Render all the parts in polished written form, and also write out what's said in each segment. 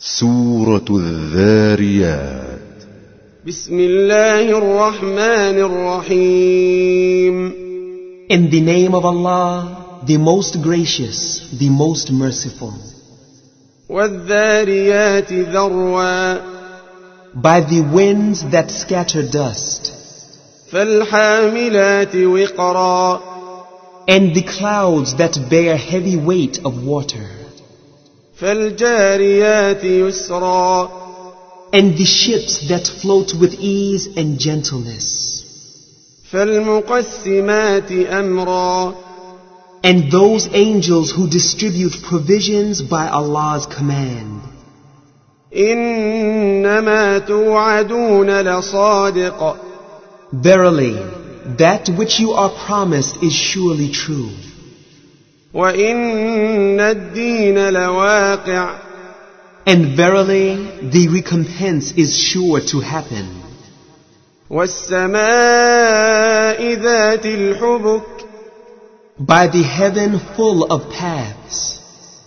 سورة الذاريات. بسم الله الرحمن الرحيم. In the name of Allah, the most gracious, the most merciful. والذاريات ذروا. By the winds that scatter dust, فالحاملات وقرا. and the clouds that bear heavy weight of water, فالجاريات يسرا. and the ships that float with ease and gentleness, فالمقسمات أمرا. and those angels who distribute provisions by Allah's command. إنما توعدون لصادق. Verily, that which you are promised is surely true. وإن الدين لواقع. And verily, the recompense is sure to happen. والسماء ذات الحبك. By the heaven full of paths,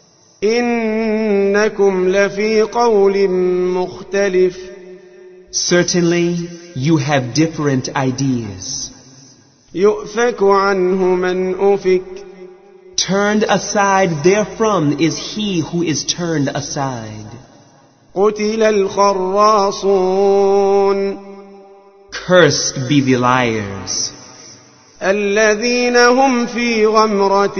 إنكم لفي قول مختلف. certainly you have different ideas. يؤفك عنه من أفك. Turned aside therefrom is he who is turned aside. قتل الخراصون. Cursed be the liars, الذين هم في غمرة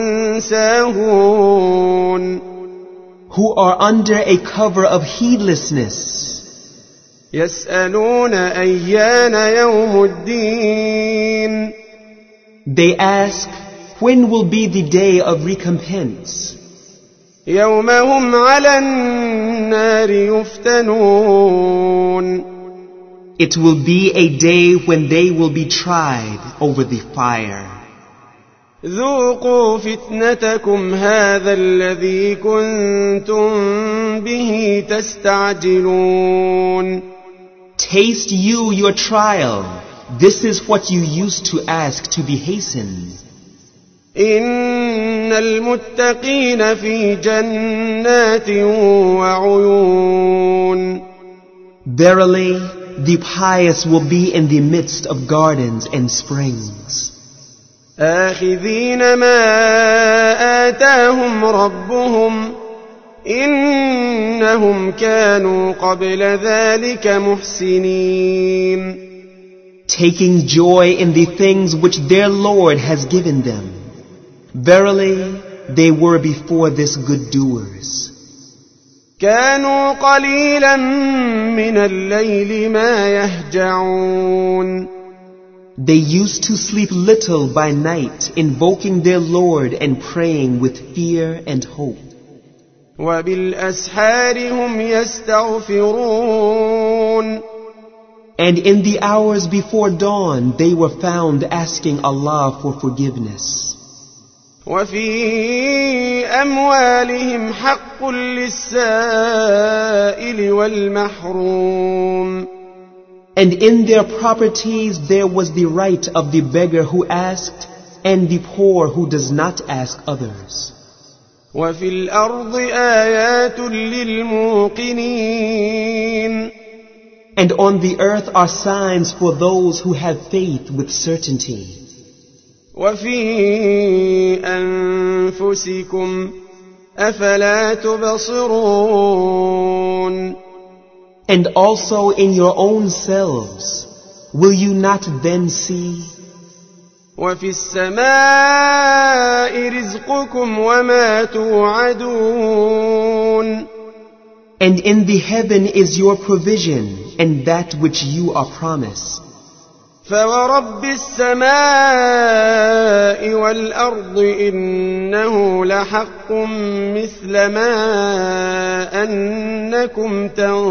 ساهون. who are under a cover of heedlessness, يسألون أيان يوم الدين. they ask, when will be the day of recompense? يوم هم على النار يفتنون. It will be a day when they will be tried over the fire. ذوقوا فتنتكم هذا الذي كنتم به تستعجلون. Taste you your trial. This is what you used to ask to be hastened. إن المتقين في جنات وعيون. Verily, the pious will be in the midst of gardens and springs, آخذين ما آتاهم ربهم. إنهم كانوا قبل ذلك محسنين. taking joy in the things which their Lord has given them. Verily, they were before this good doers. كانوا قليلا من الليل ما يهجعون. They used to sleep little by night, invoking their Lord and praying with fear and hope. وبالأسحار هم يستغفرون. And in the hours before dawn, they were found asking Allah for forgiveness. وفي أموالهم حق للسائل والمحروم. And in their properties there was the right of the beggar who asked, and the poor who does not ask others. وفي الأرض آيات للموقنين. And on the earth are signs for those who have faith with certainty. وفي أنفسكم أفلا تبصرون. And also in your own selves, will you not then see? وفي السماء رزقكم وما توعدون. And in the heaven is your provision and that which you are promised. فورب السماء والأرض إنه لحق مثل ما أنكم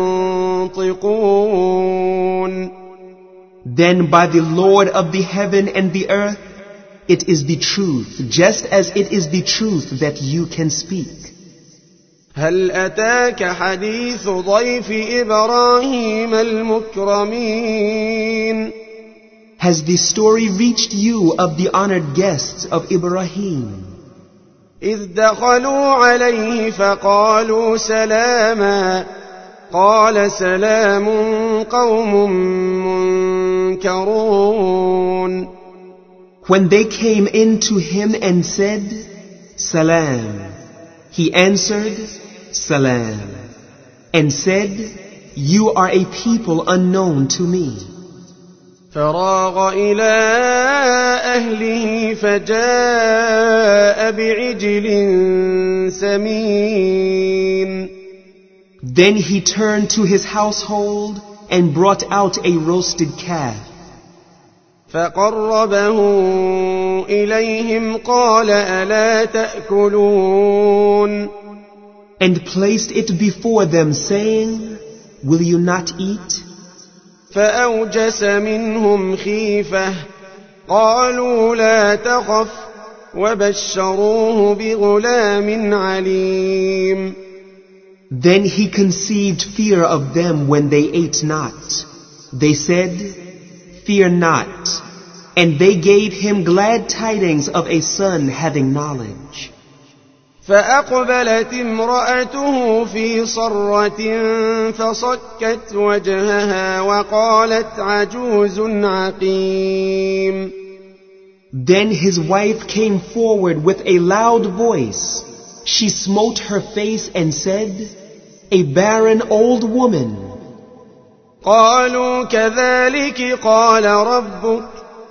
تنطقون. Then by the Lord of the heaven and the earth, it is the truth, just as it is the truth that you can speak. هل أتاك حديث ضيف إبراهيم المكرمين. Has the story reached you of the honored guests of Ibrahim? إذ دخلوا عليه فقالوا سلاما قال سلام قوم منكرون. When they came in to him and said, Salam, he answered, Salam, and said, You are a people unknown to me. فراغ إلى أهله فجاء بعجل سمين. Then he turned to his household and brought out a roasted calf. فقربه إليهم قال ألا تأكلون. And placed it before them, saying, Will you not eat? فأوجس منهم خيفة قالوا لا تخف وبشروه بغلام عليم. Then he conceived fear of them when they ate not. They said, Fear not. And they gave him glad tidings of a son having knowledge. فأقبلت امرأته في صرة فصكت وجهها وقالت عجوز عقيم. Then his wife came forward with a loud voice. She smote her face and said, A barren old woman. قالوا كذلك قال ربك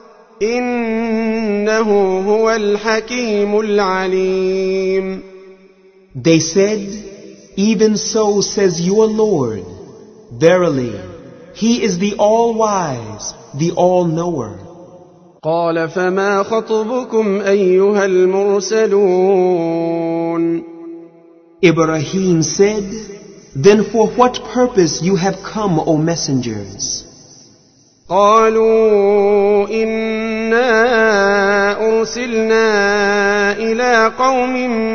إنه هو الحكيم العليم. They said, Even so says your Lord. Verily, He is the all-wise, the all-knower. قال فما خطبكم أيها المرسلون. Ibrahim said, Then for what purpose you have come, O messengers? قالوا إنا أرسلنا إلى قوم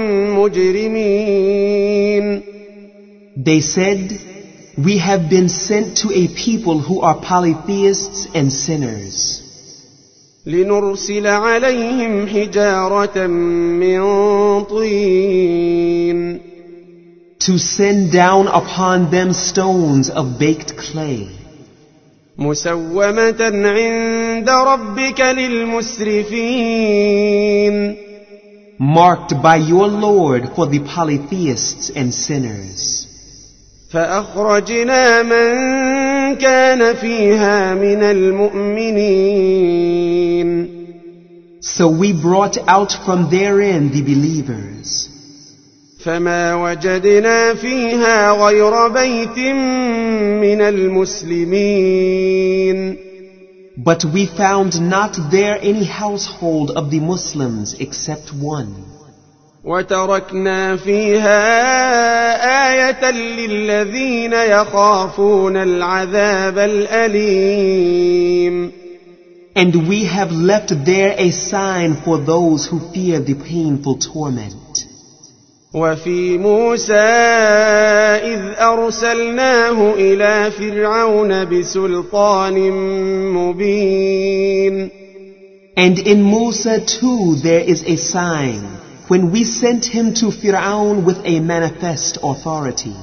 مجرمين. They said, We have been sent to a people who are polytheists and sinners. لنرسل عليهم حجارة من طين. To send down upon them stones of baked clay. مسومة عند ربك للمسرفين. Marked by your Lord for the polytheists and sinners. فأخرجنا من كان فيها من المؤمنين. So we brought out from therein the believers. فما وجدنا فيها غير بيت من المسلمين. But we found not there any household of the Muslims except one. وتركنا فيها آية للذين يخافون العذاب الأليم. And we have left there a sign for those who fear the painful torment. وفي موسى إذ أرسلناه إلى فرعون بسلطان مبين. And in Musa too there is a sign, when we sent him to Fir'aun with a manifest authority.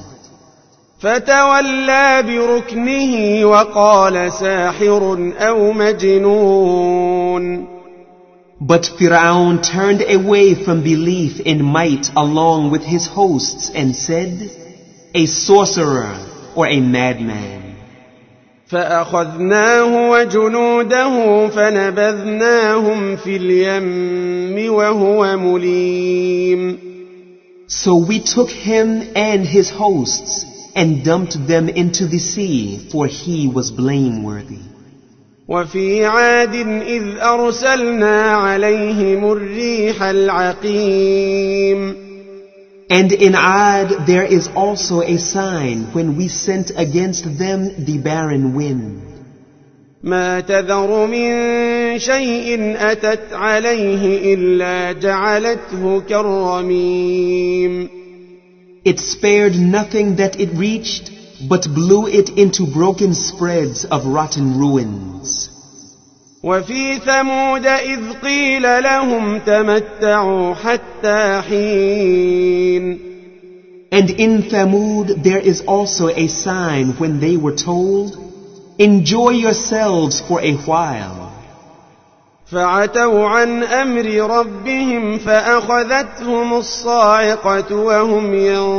فتولى بركنه وقال ساحر أو مجنون. But Fir'aun turned away from belief in might along with his hosts and said, A sorcerer or a madman. فأخذناه وجنوده فنبذناهم في اليم وهو مليم. So we took him and his hosts and dumped them into the sea, for he was blameworthy. وفي عاد إذ أرسلنا عليهم الريح العقيم. And in Ad there is also a sign when we sent against them the barren wind. ما تذر من شيء أتت عليه إلا جعلته كالرميم. It spared nothing that it reached, but blew it into broken spreads of rotten ruins. وفي ثمود إذ قيل لهم تمتعوا حتى حين And in Thamud there is also a sign when they were told, enjoy yourselves for a while. فعتوا عن أمر ربهم فأخذتهم الصاعقة وهم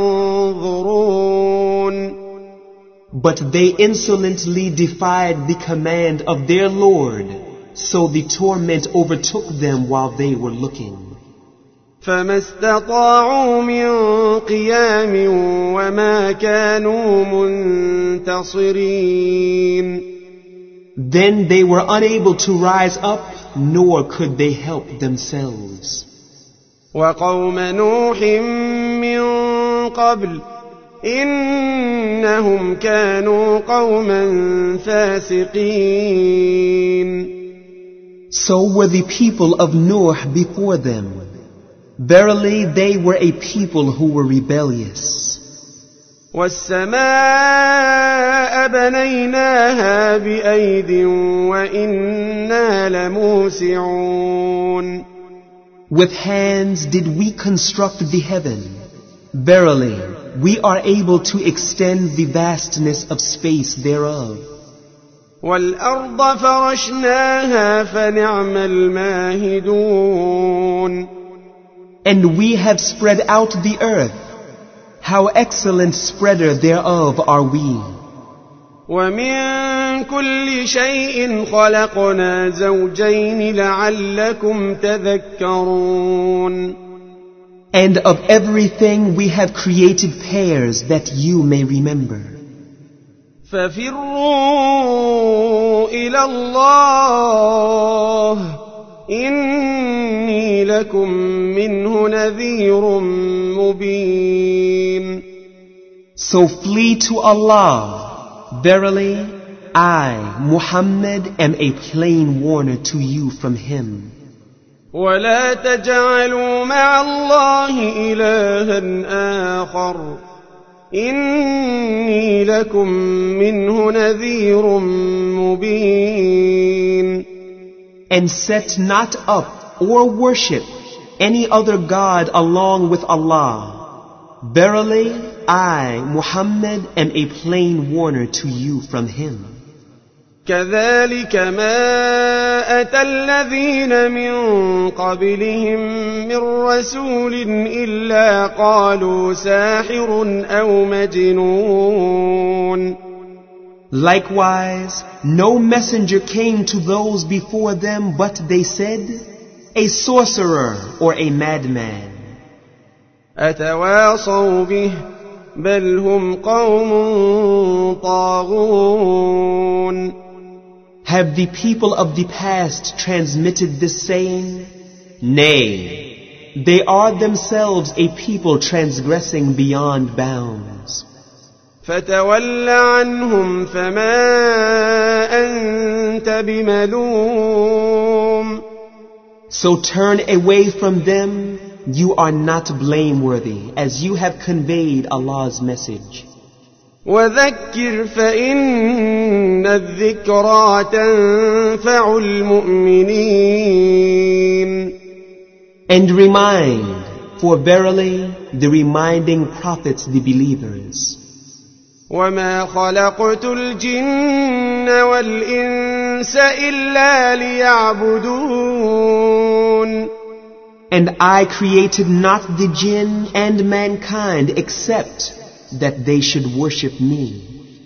ينظرون. But they insolently defied the command of their Lord, so the torment overtook them while they were looking. فما استطاعوا من قيام وما كانوا منتصرين. Then they were unable to rise up, nor could they help themselves. وقوم نوح من قبل إنهم كانوا قوما فاسقين. So were the people of Noah before them. Verily they were a people who were rebellious. والسماء بنيناها بأيد وإنا لموسعون. With hands did we construct the heaven. Verily, we are able to extend the vastness of space thereof. والأرض فرشناها فنعم الماهدون. And we have spread out the earth. How excellent spreader thereof are we. ومن كل شيء خلقنا زوجين لعلكم تذكرون. And of everything we have created pairs that you may remember. ففروا إلى الله إني لكم منه نذير مبين. So flee to Allah. Verily, I, Muhammad, am a plain warner to you from him. ولا تجعلوا مع الله إلها آخر إني لكم منه نذير مبين. And set not up or worship any other God along with Allah. Verily, I, Muhammad, am a plain warner to you from him. كذلك ما أتى الذين من قبلهم من رسول إلا قالوا ساحر أو مجنون. Likewise, no messenger came to those before them, but they said, a sorcerer or a madman. أتواصوا به بل هم قوم طاغون. Have the people of the past transmitted this saying? Nay, they are themselves a people transgressing beyond bounds. فتول عنهم فما أنت بملوم. So turn away from them, you are not blameworthy, as you have conveyed Allah's message. وذكر فإن الذكرى تنفع المؤمنين. And remind, for verily the reminding profits the believers. وما خلقت الجن والإنس إلا ليعبدون. And I created not the jinn and mankind except that they should worship me.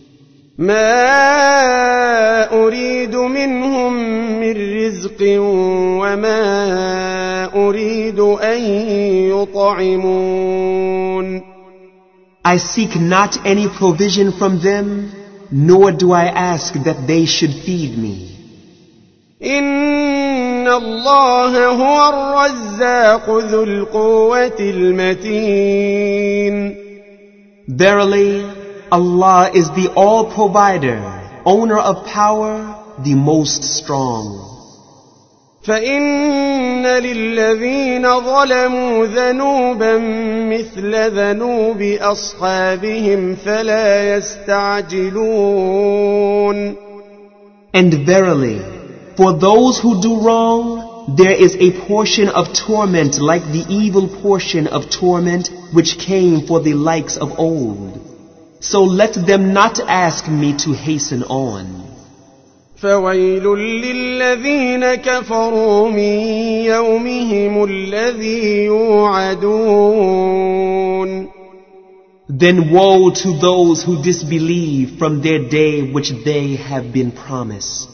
ما أريد منهم من رزق وما أريد أن يطعمون. I seek not any provision from them, nor do I ask that they should feed me. إن الله هو الرزاق ذو القوة المتين. Verily, Allah is the all-provider, owner of power, the most strong. فإن للذين ظلموا ذنوبا مثل ذنوب أصحابهم فلا يستعجلون. And verily, For those who do wrong, there is a portion of torment like the evil portion of torment which came for the likes of old. So let them not ask me to hasten on. فويل للذين كفروا من يومهم الذي يوعدون. Then woe to those who disbelieve from their day which they have been promised.